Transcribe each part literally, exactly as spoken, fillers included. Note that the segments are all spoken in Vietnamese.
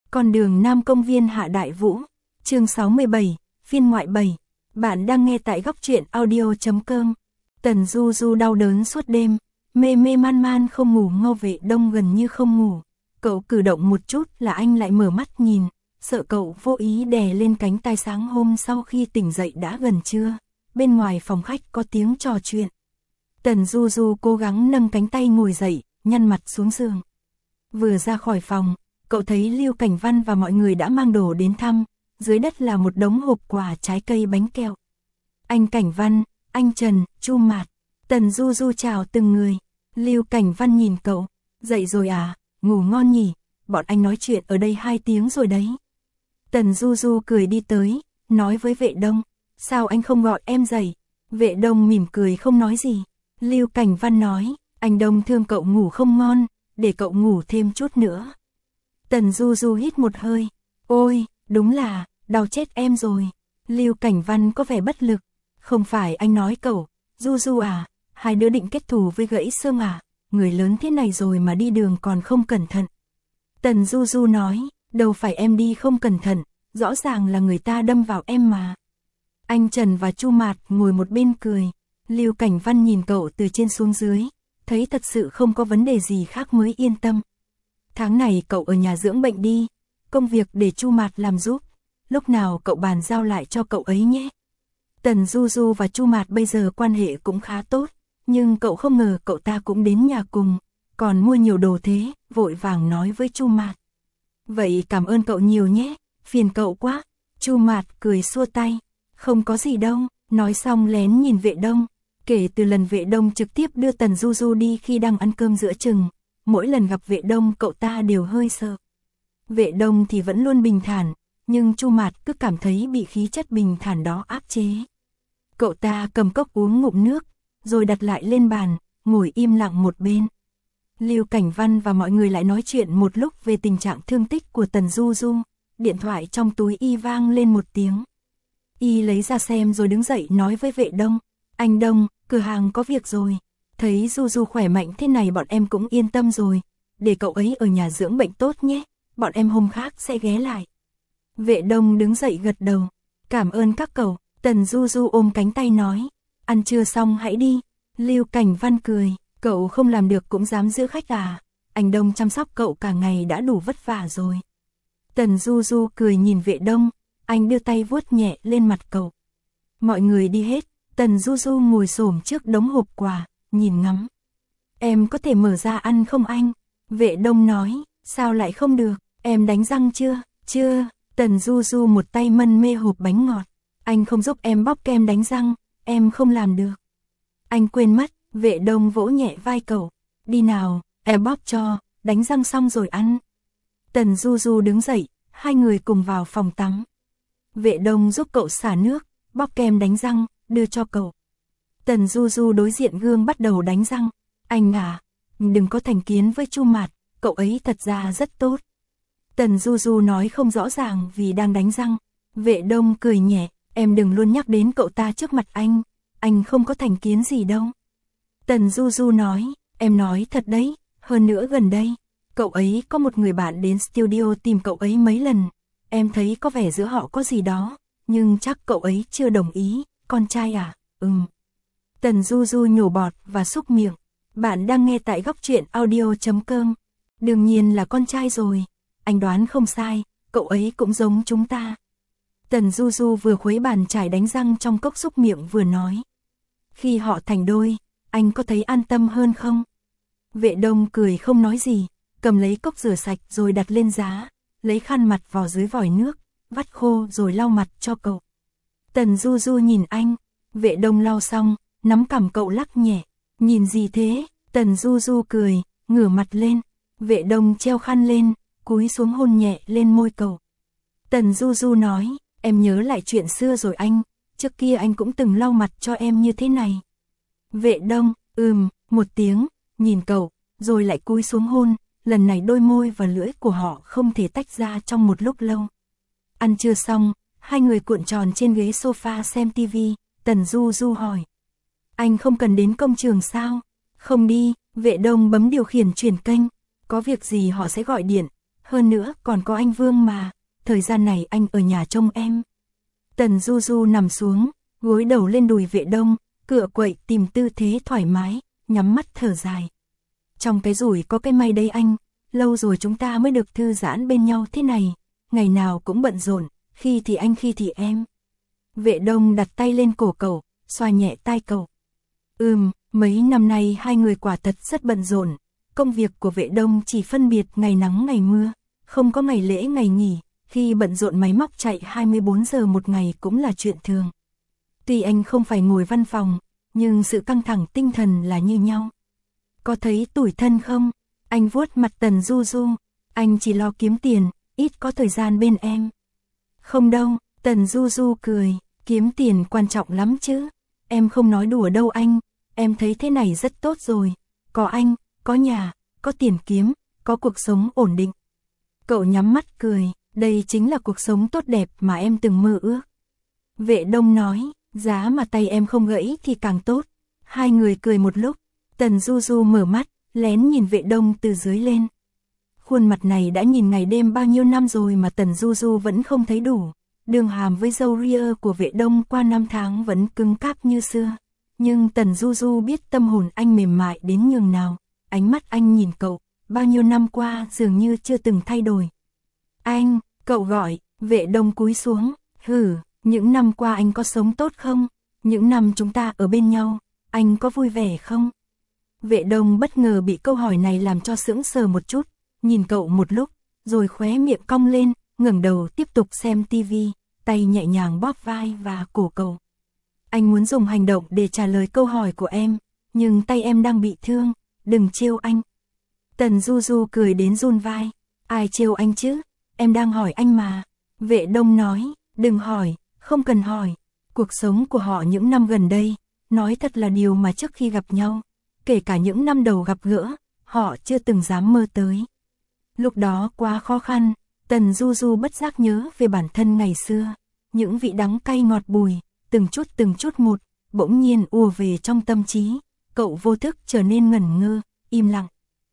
Con đường Nam Công viên Hạ Đại Vũ, chương sáu mươi bảy, phiên ngoại bảy. Bạn đang nghe tại góc truyện audio chấm com. Tần Du Du đau đớn suốt đêm, mê mê man man không ngủ. Ngô Vệ Đông gần như không ngủ. Cậu cử động một chút là anh lại mở mắt nhìn, sợ cậu vô ý đè lên cánh tai. Sáng hôm sau khi tỉnh dậy đã gần trưa, bên ngoài phòng khách có tiếng trò chuyện. Tần Du Du cố gắng nâng cánh tay ngồi dậy, nhăn mặt xuống giường. Vừa ra khỏi phòng, cậu thấy Lưu Cảnh Văn và mọi người đã mang đồ đến thăm, dưới đất là một đống hộp quà, trái cây, bánh kẹo. Anh Cảnh Văn, anh Trần, Chu Mạt, Tần Du Du chào từng người. Lưu Cảnh Văn nhìn cậu, dậy rồi à, ngủ ngon nhỉ, bọn anh nói chuyện ở đây hai tiếng rồi đấy. Tần Du Du cười đi tới, nói với Vệ Đông, sao anh không gọi em dậy? Vệ Đông mỉm cười không nói gì. Lưu Cảnh Văn nói, anh Đông thương cậu ngủ không ngon, để cậu ngủ thêm chút nữa. Tần Du Du hít một hơi, ôi, đúng là, đau chết em rồi. Lưu Cảnh Văn có vẻ bất lực, không phải anh nói cậu, Du Du à, hai đứa định kết thù với gãy xương à, người lớn thế này rồi mà đi đường còn không cẩn thận. Tần Du Du nói, đâu phải em đi không cẩn thận, rõ ràng là người ta đâm vào em mà. Anh Trần và Chu Mạt ngồi một bên cười. Lưu Cảnh Văn nhìn cậu từ trên xuống dưới, thấy thật sự không có vấn đề gì khác mới yên tâm. Tháng này cậu ở nhà dưỡng bệnh đi, công việc để Chu Mạt làm giúp, lúc nào cậu bàn giao lại cho cậu ấy nhé. Tần Du Du và Chu Mạt bây giờ quan hệ cũng khá tốt, nhưng cậu không ngờ cậu ta cũng đến nhà cùng, còn mua nhiều đồ thế, vội vàng nói với Chu Mạt. Vậy cảm ơn cậu nhiều nhé, phiền cậu quá. Chu Mạt cười xua tay, không có gì đâu, nói xong lén nhìn Vệ Đông. Kể từ lần Vệ Đông trực tiếp đưa Tần Du Du đi khi đang ăn cơm giữa chừng, mỗi lần gặp Vệ Đông cậu ta đều hơi sợ. Vệ Đông thì vẫn luôn bình thản, nhưng Chu Mạt cứ cảm thấy bị khí chất bình thản đó áp chế. Cậu ta cầm cốc uống ngụm nước, rồi đặt lại lên bàn, ngồi im lặng một bên. Lưu Cảnh Văn và mọi người lại nói chuyện một lúc về tình trạng thương tích của Tần Du Du. Điện thoại trong túi y vang lên một tiếng. Y lấy ra xem rồi đứng dậy nói với Vệ Đông, anh Đông, cửa hàng có việc rồi, thấy Du Du khỏe mạnh thế này bọn em cũng yên tâm rồi, để cậu ấy ở nhà dưỡng bệnh tốt nhé, bọn em hôm khác sẽ ghé lại. Vệ Đông đứng dậy gật đầu, cảm ơn các cậu. Tần Du Du ôm cánh tay nói, ăn trưa xong hãy đi. Lưu Cảnh Văn cười, cậu không làm được cũng dám giữ khách à, anh Đông chăm sóc cậu cả ngày đã đủ vất vả rồi. Tần Du Du cười nhìn Vệ Đông, anh đưa tay vuốt nhẹ lên mặt cậu. Mọi người đi hết, Tần Du Du ngồi xổm trước đống hộp quà, nhìn ngắm. Em có thể mở ra ăn không anh? Vệ Đông nói, sao lại không được, em đánh răng chưa? Chưa. Tần Du Du một tay mân mê hộp bánh ngọt. Anh không giúp em bóc kem đánh răng, em không làm được. Anh quên mất. Vệ Đông vỗ nhẹ vai cậu. Đi nào, em bóp cho, đánh răng xong rồi ăn. Tần Du Du đứng dậy, hai người cùng vào phòng tắm. Vệ Đông giúp cậu xả nước, bóp kem đánh răng, đưa cho cậu. Tần Du Du đối diện gương bắt đầu đánh răng. Anh à, đừng có thành kiến với Chu Mạt, cậu ấy thật ra rất tốt. Tần Du Du nói không rõ ràng vì đang đánh răng. Vệ Đông cười nhẹ, em đừng luôn nhắc đến cậu ta trước mặt anh, anh không có thành kiến gì đâu. Tần Du Du nói, em nói thật đấy, hơn nữa gần đây, cậu ấy có một người bạn đến studio tìm cậu ấy mấy lần, em thấy có vẻ giữa họ có gì đó, nhưng chắc cậu ấy chưa đồng ý, con trai à, ừm. Tần Du Du nhổ bọt và xúc miệng, bạn đang nghe tại góc truyện audio chấm com, đương nhiên là con trai rồi, anh đoán không sai, cậu ấy cũng giống chúng ta. Tần Du Du vừa khuấy bàn chải đánh răng trong cốc xúc miệng vừa nói, khi họ thành đôi, anh có thấy an tâm hơn không? Vệ Đông cười không nói gì, cầm lấy cốc rửa sạch rồi đặt lên giá, lấy khăn mặt vào dưới vòi nước, vắt khô rồi lau mặt cho cậu. Tần Du Du nhìn anh, Vệ Đông lau xong, nắm cằm cậu lắc nhẹ, nhìn gì thế? Tần Du Du cười, ngửa mặt lên, Vệ Đông treo khăn lên, cúi xuống hôn nhẹ lên môi cậu. Tần Du Du nói, em nhớ lại chuyện xưa rồi anh, trước kia anh cũng từng lau mặt cho em như thế này. Vệ Đông, ừm, một tiếng, nhìn cậu, rồi lại cúi xuống hôn, lần này đôi môi và lưỡi của họ không thể tách ra trong một lúc lâu. Ăn trưa xong, hai người cuộn tròn trên ghế sofa xem tivi, Tần Du Du hỏi. Anh không cần đến công trường sao? Không đi, Vệ Đông bấm điều khiển chuyển kênh, có việc gì họ sẽ gọi điện, Hơn nữa còn có anh Vương mà, thời gian này anh ở nhà trông em. Tần Du Du nằm xuống, gối đầu lên đùi Vệ Đông, cựa quậy tìm tư thế thoải mái, nhắm mắt thở dài. Trong cái rủi có cái may đấy anh, lâu rồi chúng ta mới được thư giãn bên nhau thế này, ngày nào cũng bận rộn, khi thì anh khi thì em. Vệ Đông đặt tay lên cổ cậu, xoa nhẹ tai cậu. Ừm, mấy năm nay hai người quả thật rất bận rộn, công việc của Vệ Đông chỉ phân biệt ngày nắng ngày mưa, không có ngày lễ ngày nghỉ, khi bận rộn máy móc chạy hai mươi bốn giờ một ngày cũng là chuyện thường. Tuy anh không phải ngồi văn phòng, nhưng sự căng thẳng tinh thần là như nhau. Có thấy tủi thân không? Anh vuốt mặt Tần Du Du, anh chỉ lo kiếm tiền, ít có thời gian bên em. Không đâu, Tần Du Du cười, kiếm tiền quan trọng lắm chứ. Em không nói đùa đâu anh, em thấy thế này rất tốt rồi. Có anh, có nhà, có tiền kiếm, có cuộc sống ổn định. Cậu nhắm mắt cười, đây chính là cuộc sống tốt đẹp mà em từng mơ ước. Vệ Đông nói, giá mà tay em không gãy thì càng tốt. Hai người cười một lúc, Tần Du Du mở mắt, lén nhìn Vệ Đông từ dưới lên. Khuôn mặt này đã nhìn ngày đêm bao nhiêu năm rồi mà Tần Du Du vẫn không thấy đủ. Đường hàm với râu ria của Vệ Đông qua năm tháng vẫn cứng cáp như xưa. Nhưng Tần Du Du biết tâm hồn anh mềm mại đến nhường nào. Ánh mắt anh nhìn cậu, bao nhiêu năm qua dường như chưa từng thay đổi. Anh, cậu gọi, Vệ Đông cúi xuống, hử, những năm qua anh có sống tốt không? Những năm chúng ta ở bên nhau, anh có vui vẻ không? Vệ Đông bất ngờ bị câu hỏi này làm cho sững sờ một chút, nhìn cậu một lúc, rồi khóe miệng cong lên, ngẩng đầu tiếp tục xem tivi, tay nhẹ nhàng bóp vai và cổ cậu. Anh muốn dùng hành động để trả lời câu hỏi của em, nhưng tay em đang bị thương, đừng trêu anh. Tần Du Du cười đến run vai, ai trêu anh chứ, em đang hỏi anh mà. Vệ Đông nói, đừng hỏi, không cần hỏi. Cuộc sống của họ những năm gần đây, nói thật là điều mà trước khi gặp nhau, kể cả những năm đầu gặp gỡ, họ chưa từng dám mơ tới. Lúc đó quá khó khăn, Tần Du Du bất giác nhớ về bản thân ngày xưa, những vị đắng cay ngọt bùi, từng chút từng chút một, bỗng nhiên ùa về trong tâm trí, cậu vô thức trở nên ngẩn ngơ, im lặng.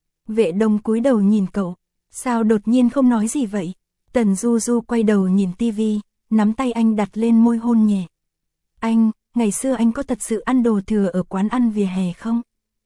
Vệ Đông cúi đầu nhìn cậu, sao đột nhiên không nói gì vậy? Tần Du Du quay đầu nhìn tivi, nắm tay anh đặt lên môi hôn nhẹ. Anh, ngày xưa anh có thật sự ăn đồ thừa ở quán ăn vỉa hè không?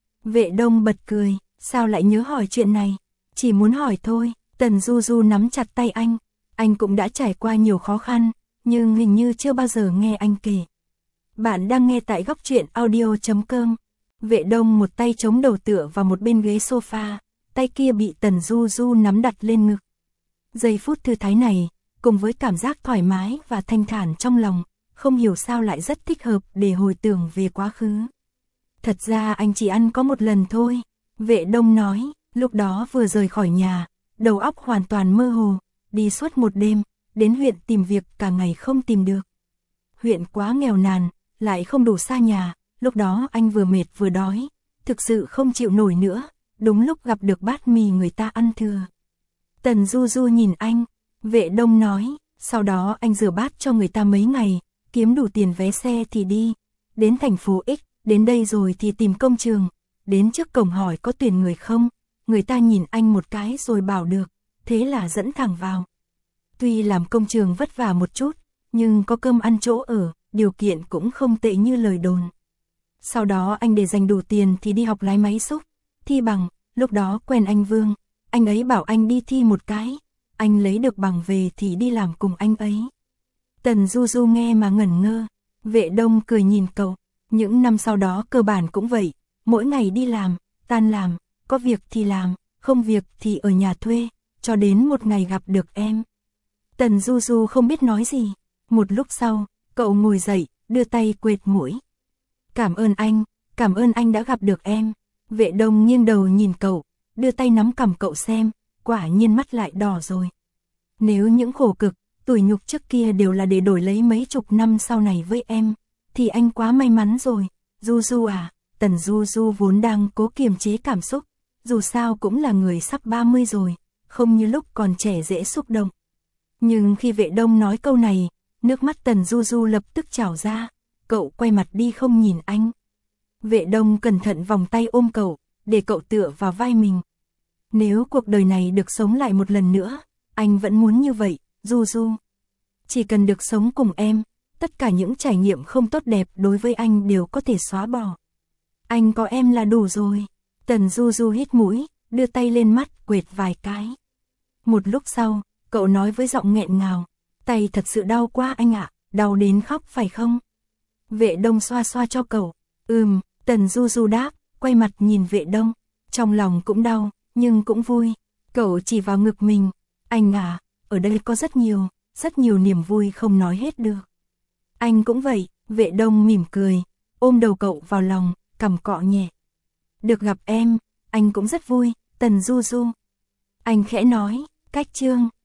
Vệ Đông bật cười, sao lại nhớ hỏi chuyện này? Chỉ muốn hỏi thôi. Tần Du Du nắm chặt tay anh, anh cũng đã trải qua nhiều khó khăn, nhưng hình như chưa bao giờ nghe anh kể. Bạn đang nghe tại góc truyện audio chấm com. Vệ Đông một tay chống đầu tựa vào một bên ghế sofa, tay kia bị Tần Du Du nắm đặt lên ngực. Giây phút thư thái này, cùng với cảm giác thoải mái và thanh thản trong lòng, không hiểu sao lại rất thích hợp để hồi tưởng về quá khứ. Thật ra anh chỉ ăn có một lần thôi, Vệ Đông nói, lúc đó vừa rời khỏi nhà, đầu óc hoàn toàn mơ hồ, đi suốt một đêm, đến huyện tìm việc cả ngày không tìm được. Huyện quá nghèo nàn, lại không đủ xa nhà, lúc đó anh vừa mệt vừa đói, thực sự không chịu nổi nữa, đúng lúc gặp được bát mì người ta ăn thừa. Tần Du Du nhìn anh, Vệ Đông nói, sau đó anh rửa bát cho người ta mấy ngày, kiếm đủ tiền vé xe thì đi, đến thành phố X, đến đây rồi thì tìm công trường, đến trước cổng hỏi có tuyển người không, người ta nhìn anh một cái rồi bảo được, thế là dẫn thẳng vào. Tuy làm công trường vất vả một chút, nhưng có cơm ăn chỗ ở, điều kiện cũng không tệ như lời đồn. Sau đó anh để dành đủ tiền thì đi học lái máy xúc, thi bằng, lúc đó quen anh Vương, anh ấy bảo anh đi thi một cái, anh lấy được bằng về thì đi làm cùng anh ấy. Tần Du Du nghe mà ngẩn ngơ, Vệ Đông cười nhìn cậu, những năm sau đó cơ bản cũng vậy, mỗi ngày đi làm, tan làm, có việc thì làm, không việc thì ở nhà thuê, cho đến một ngày gặp được em. Tần Du Du không biết nói gì, một lúc sau, cậu ngồi dậy, đưa tay quệt mũi. Cảm ơn anh, cảm ơn anh đã gặp được em. Vệ Đông nghiêng đầu nhìn cậu, đưa tay nắm cằm cậu xem, quả nhiên mắt lại đỏ rồi. Nếu những khổ cực, tủi nhục trước kia đều là để đổi lấy mấy chục năm sau này với em, thì anh quá may mắn rồi. Du Du à, Tần Du Du vốn đang cố kiềm chế cảm xúc, dù sao cũng là người sắp ba mươi rồi, không như lúc còn trẻ dễ xúc động. Nhưng khi Vệ Đông nói câu này, nước mắt Tần Du Du lập tức trào ra, cậu quay mặt đi không nhìn anh. Vệ Đông cẩn thận vòng tay ôm cậu, để cậu tựa vào vai mình. Nếu cuộc đời này được sống lại một lần nữa, anh vẫn muốn như vậy, Du Du. Chỉ cần được sống cùng em, tất cả những trải nghiệm không tốt đẹp đối với anh đều có thể xóa bỏ. Anh có em là đủ rồi. Tần Du Du hít mũi, đưa tay lên mắt quệt vài cái. Một lúc sau, cậu nói với giọng nghẹn ngào, tay thật sự đau quá anh ạ, đau đến khóc phải không? Vệ Đông xoa xoa cho cậu. Ừm, Tần Du Du đáp, quay mặt nhìn Vệ Đông, trong lòng cũng đau, nhưng cũng vui. Cậu chỉ vào ngực mình, anh à, ở đây có rất nhiều, rất nhiều niềm vui không nói hết được. Anh cũng vậy, Vệ Đông mỉm cười, ôm đầu cậu vào lòng, cằm cọ nhẹ. Được gặp em, anh cũng rất vui, Tần Du Du. Anh khẽ nói, cách chương.